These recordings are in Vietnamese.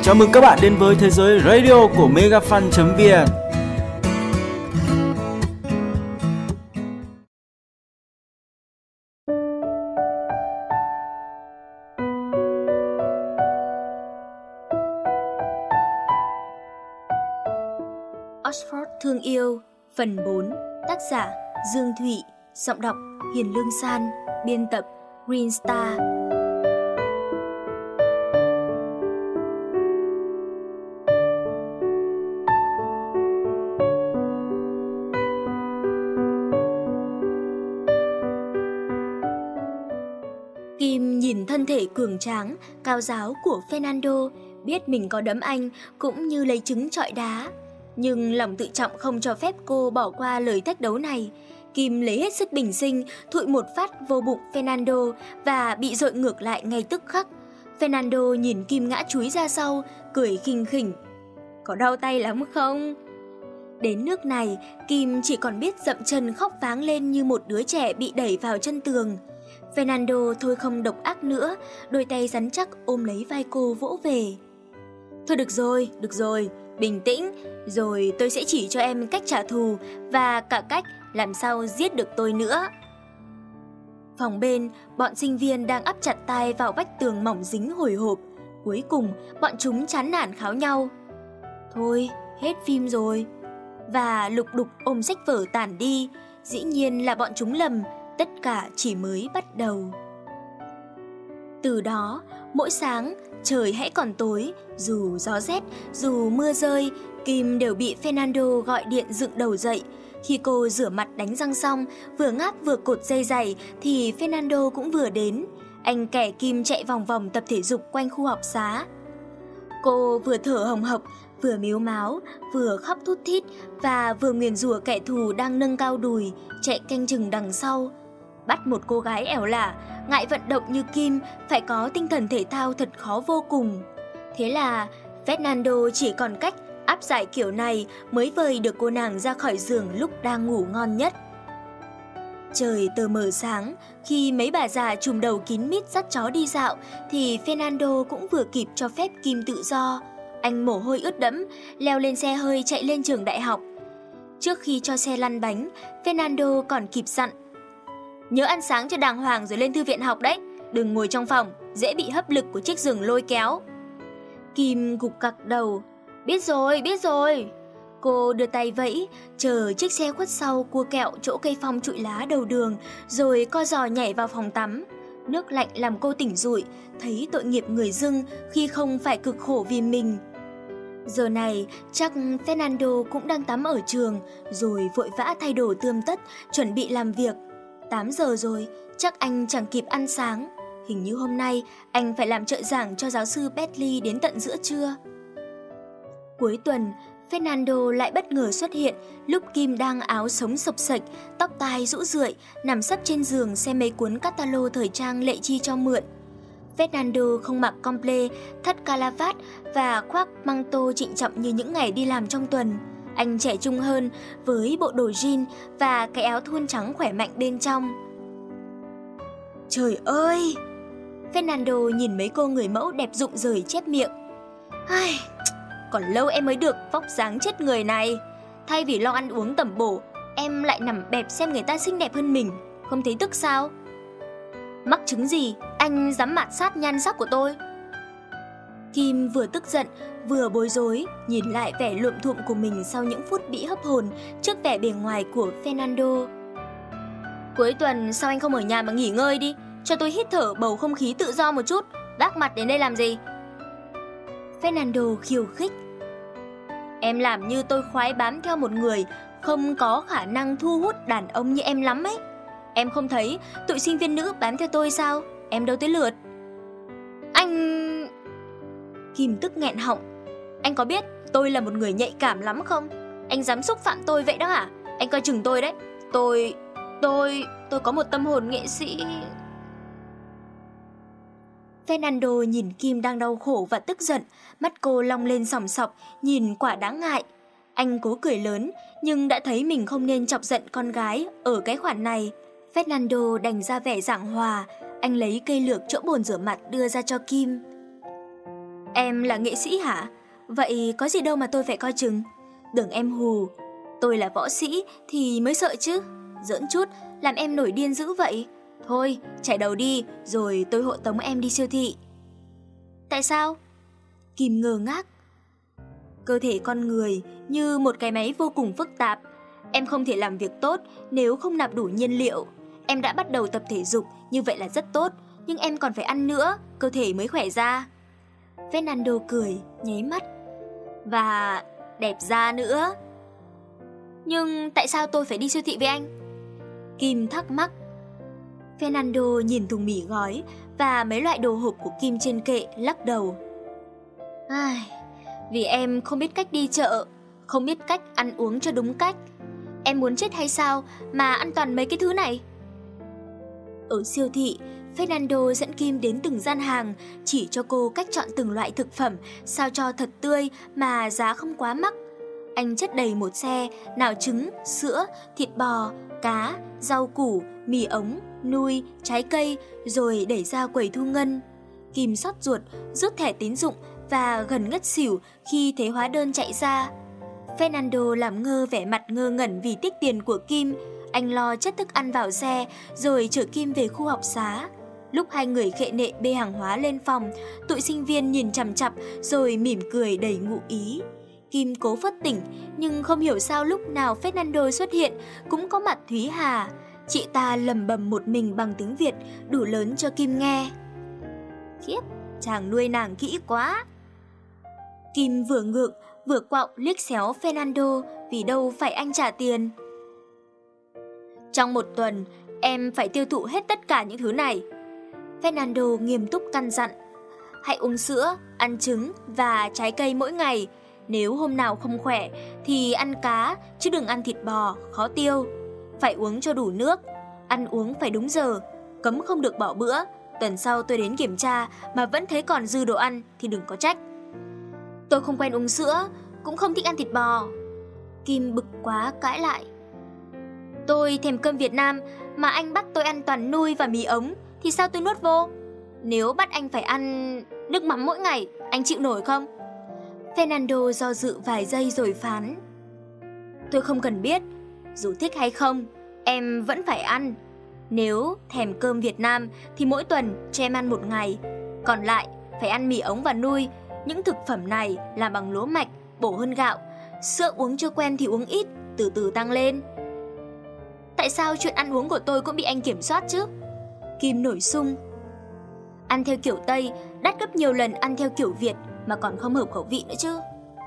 Chào mừng các bạn đến với thế giới radio của megafan.vn. Oxford thương yêu, phần 4, tác giả Dương Thụy, giọng đọc Hiền Lương San, biên tập Green Star. Kim nhìn thân thể cường tráng, cao ráo của Fernando, biết mình có đấm anh cũng như lấy trứng trọi đá. Nhưng lòng tự trọng không cho phép cô bỏ qua lời thách đấu này. Kim lấy hết sức bình sinh, thụi một phát vô bụng Fernando và bị dội ngược lại ngay tức khắc. Fernando nhìn Kim ngã chúi ra sau, cười khinh khỉnh. Có đau tay lắm không? Đến nước này, Kim chỉ còn biết dậm chân khóc váng lên như một đứa trẻ bị đẩy vào chân tường. Fernando thôi không độc ác nữa, đôi tay rắn chắc ôm lấy vai cô vỗ về. Thôi được rồi, bình tĩnh, rồi tôi sẽ chỉ cho em cách trả thù và cả cách làm sao giết được tôi nữa. Phòng bên, bọn sinh viên đang áp chặt tai vào vách tường mỏng dính hồi hộp. Cuối cùng, bọn chúng chán nản kháo nhau. Thôi, hết phim rồi. Và lục đục ôm sách vở tản đi. Dĩ nhiên là bọn chúng lầm, tất cả chỉ mới bắt đầu. Từ đó, mỗi sáng, trời hãy còn tối, dù gió rét, dù mưa rơi, Kim đều bị Fernando gọi điện dựng đầu dậy. Khi cô rửa mặt đánh răng xong, vừa ngáp vừa cột dây giày thì Fernando cũng vừa đến. Anh kẻ Kim chạy vòng vòng tập thể dục quanh khu học xá. Cô vừa thở hồng hộc, vừa mếu máo, vừa khóc thút thít và vừa nguyền rủa kẻ thù đang nâng cao đùi, chạy canh chừng đằng sau. Bắt một cô gái ẻo lả, ngại vận động như Kim phải có tinh thần thể thao thật khó vô cùng. Thế là Fernando chỉ còn cách áp giải kiểu này mới vời được cô nàng ra khỏi giường lúc đang ngủ ngon nhất. Trời tờ mờ sáng, khi mấy bà già trùm đầu kín mít dắt chó đi dạo thì Fernando cũng vừa kịp cho phép Kim tự do. Anh mồ hôi ướt đẫm, leo lên xe hơi chạy lên trường đại học. Trước khi cho xe lăn bánh, Fernando còn kịp dặn: nhớ ăn sáng cho đàng hoàng rồi lên thư viện học đấy, đừng ngồi trong phòng, dễ bị hấp lực của chiếc giường lôi kéo. Kim gục gặc đầu. Biết rồi. Cô đưa tay vẫy, chờ chiếc xe khuất sau cua kẹo chỗ cây phong trụi lá đầu đường, rồi co giò nhảy vào phòng tắm. Nước lạnh làm cô tỉnh rụi, thấy tội nghiệp người dưng khi không phải cực khổ vì mình. Giờ này, chắc Fernando cũng đang tắm ở trường, rồi vội vã thay đồ tươm tất, chuẩn bị làm việc. 8 giờ rồi, chắc anh chẳng kịp ăn sáng. Hình như hôm nay anh phải làm trợ giảng cho giáo sư Bentley đến tận giữa trưa. Cuối tuần, Fernando lại bất ngờ xuất hiện lúc Kim đang áo sống xộc xệch, tóc tai rũ rượi, nằm sấp trên giường xem mấy cuốn catalog thời trang Lệ Chi cho mượn. Fernando không mặc comple, thắt calavat và khoác manto trịnh trọng như những ngày đi làm trong tuần. Anh trẻ trung hơn với bộ đồ jean và cái áo thun trắng khỏe mạnh bên trong. Trời ơi! Fernando nhìn mấy cô người mẫu đẹp rụng rời chép miệng. Ai, còn lâu em mới được vóc dáng chết người này. Thay vì lo ăn uống tẩm bổ, em lại nằm bẹp xem người ta xinh đẹp hơn mình. Không thấy tức sao? Mắc chứng gì, anh dám mạt sát nhan sắc của tôi? Kim vừa tức giận, vừa bối rối, nhìn lại vẻ luộm thuộm của mình sau những phút bị hấp hồn trước vẻ bề ngoài của Fernando. Cuối tuần sao anh không ở nhà mà nghỉ ngơi đi, cho tôi hít thở bầu không khí tự do một chút, đác mặt đến đây làm gì? Fernando khiêu khích. Em làm như tôi khoái bám theo một người không có khả năng thu hút đàn ông như em lắm ấy. Em không thấy tụi sinh viên nữ bám theo tôi sao? Em đâu tới lượt. Anh... Kim tức nghẹn họng. Anh có biết tôi là một người nhạy cảm lắm không? Anh dám xúc phạm tôi vậy đó hả? Anh coi chừng tôi đấy. Tôi có một tâm hồn nghệ sĩ. Fernando nhìn Kim đang đau khổ và tức giận, mắt cô long lên sòng sọc, nhìn quả đáng ngại. Anh cố cười lớn, nhưng đã thấy mình không nên chọc giận con gái ở cái khoản này. Fernando đành ra vẻ giảng hòa, anh lấy cây lược chỗ bồn rửa mặt đưa ra cho Kim. Em là nghệ sĩ hả? Vậy có gì đâu mà tôi phải coi chừng. Tưởng em hù. Tôi là võ sĩ thì mới sợ chứ. Giỡn chút, làm em nổi điên dữ vậy. Thôi, chạy đầu đi, rồi tôi hộ tống em đi siêu thị. Tại sao? Kim ngơ ngác. Cơ thể con người như một cái máy vô cùng phức tạp. Em không thể làm việc tốt nếu không nạp đủ nhiên liệu. Em đã bắt đầu tập thể dục, như vậy là rất tốt. Nhưng em còn phải ăn nữa, cơ thể mới khỏe ra. Fernando cười, nháy mắt. Và đẹp da nữa. Nhưng tại sao tôi phải đi siêu thị với anh? Kim thắc mắc. Fernando nhìn thùng mì gói và mấy loại đồ hộp của Kim trên kệ, lắc đầu. Vì em không biết cách đi chợ, không biết cách ăn uống cho đúng cách. Em muốn chết hay sao mà ăn toàn mấy cái thứ này? Ở siêu thị, Fernando dẫn Kim đến từng gian hàng, chỉ cho cô cách chọn từng loại thực phẩm sao cho thật tươi mà giá không quá mắc. Anh chất đầy một xe, nào trứng, sữa, thịt bò, cá, rau củ, mì ống, nui, trái cây, rồi đẩy ra quầy thu ngân. Kim xót ruột, rút thẻ tín dụng và gần ngất xỉu khi thấy hóa đơn chạy ra. Fernando làm ngơ vẻ mặt ngơ ngẩn vì tiếc tiền của Kim. Anh lo chất thức ăn vào xe rồi chở Kim về khu học xá. Lúc hai người khệ nệ bê hàng hóa lên phòng, tụi sinh viên nhìn chằm chằm rồi mỉm cười đầy ngụ ý. Kim cố phất tỉnh, nhưng không hiểu sao lúc nào Fernando xuất hiện cũng có mặt Thúy Hà. Chị ta lầm bầm một mình bằng tiếng Việt đủ lớn cho Kim nghe. Khiếp, chàng nuôi nàng kỹ quá. Kim vừa ngượng vừa quạo liếc xéo Fernando vì đâu phải anh trả tiền. Trong một tuần, em phải tiêu thụ hết tất cả những thứ này. Fernando nghiêm túc căn dặn. Hãy uống sữa, ăn trứng và trái cây mỗi ngày. Nếu hôm nào không khỏe thì ăn cá chứ đừng ăn thịt bò, khó tiêu. Phải uống cho đủ nước, ăn uống phải đúng giờ, cấm không được bỏ bữa. Tuần sau tôi đến kiểm tra mà vẫn thấy còn dư đồ ăn thì đừng có trách. Tôi không quen uống sữa, cũng không thích ăn thịt bò. Kim bực quá cãi lại. Tôi thèm cơm Việt Nam mà anh bắt tôi ăn toàn nui và mì ống thì sao tôi nuốt vô? Nếu bắt anh phải ăn nước mắm mỗi ngày, anh chịu nổi không? Fernando do dự vài giây rồi phán. Tôi không cần biết, dù thích hay không, em vẫn phải ăn. Nếu thèm cơm Việt Nam thì mỗi tuần cho em ăn một ngày. Còn lại phải ăn mì ống và nui. Những thực phẩm này làm bằng lúa mạch, bổ hơn gạo. Sữa uống chưa quen thì uống ít, từ từ tăng lên. Tại sao chuyện ăn uống của tôi cũng bị anh kiểm soát chứ? Kim nổi sung. Ăn theo kiểu Tây đắt gấp nhiều lần ăn theo kiểu Việt mà còn không hợp khẩu vị nữa chứ.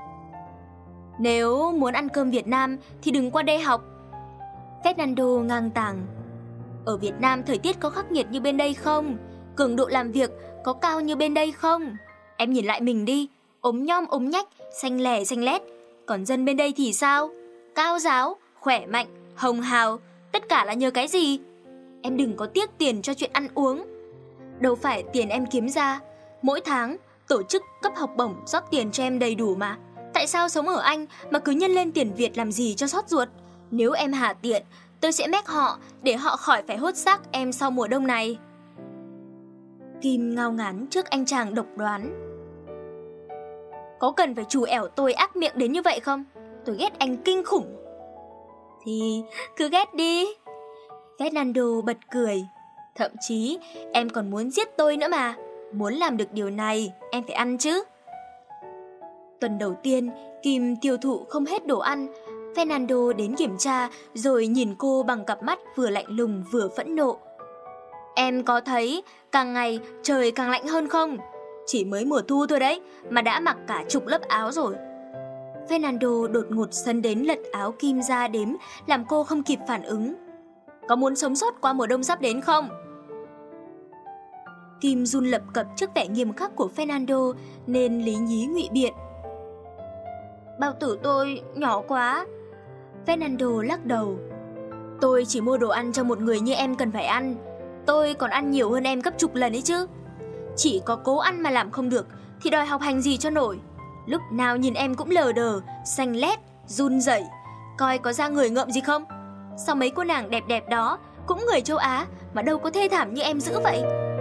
Nếu muốn ăn cơm Việt Nam thì đừng qua đây học. Fernando ngang tàng. Ở Việt Nam thời tiết có khắc nghiệt như bên đây không? Cường độ làm việc có cao như bên đây không? Em nhìn lại mình đi, ốm nhom ốm nhách, xanh lè xanh lét. Còn dân bên đây thì sao? Cao ráo, khỏe mạnh, hồng hào. Tất cả là nhờ cái gì? Em đừng có tiếc tiền cho chuyện ăn uống. Đâu phải tiền em kiếm ra. Mỗi tháng, tổ chức cấp học bổng rót tiền cho em đầy đủ mà. Tại sao sống ở Anh mà cứ nhân lên tiền Việt làm gì cho xót ruột? Nếu em hà tiện, tôi sẽ mách họ để họ khỏi phải hốt xác em sau mùa đông này. Kim ngao ngán trước anh chàng độc đoán. Có cần phải trù ẻo tôi ác miệng đến như vậy không? Tôi ghét anh kinh khủng. Thì cứ ghét đi. Fernando bật cười. Thậm chí em còn muốn giết tôi nữa mà. Muốn làm được điều này em phải ăn chứ. Tuần đầu tiên Kim tiêu thụ không hết đồ ăn. Fernando đến kiểm tra rồi nhìn cô bằng cặp mắt vừa lạnh lùng vừa phẫn nộ. Em có thấy càng ngày trời càng lạnh hơn không? Chỉ mới mùa thu thôi đấy mà đã mặc cả chục lớp áo rồi. Fernando đột ngột sấn đến lật áo Kim ra đếm làm cô không kịp phản ứng. Có muốn sống sót qua mùa đông sắp đến không? Kim run lập cập trước vẻ nghiêm khắc của Fernando nên lý nhí ngụy biện. Bao tử tôi nhỏ quá. Fernando lắc đầu. Tôi chỉ mua đồ ăn cho một người như em cần phải ăn. Tôi còn ăn nhiều hơn em gấp chục lần ấy chứ. Chỉ có cố ăn mà làm không được thì đòi học hành gì cho nổi. Lúc nào nhìn em cũng lờ đờ, xanh lét, run rẩy. Coi có ra người ngợm gì không? Sao mấy cô nàng đẹp đẹp đó cũng người châu Á mà đâu có thê thảm như em dữ vậy?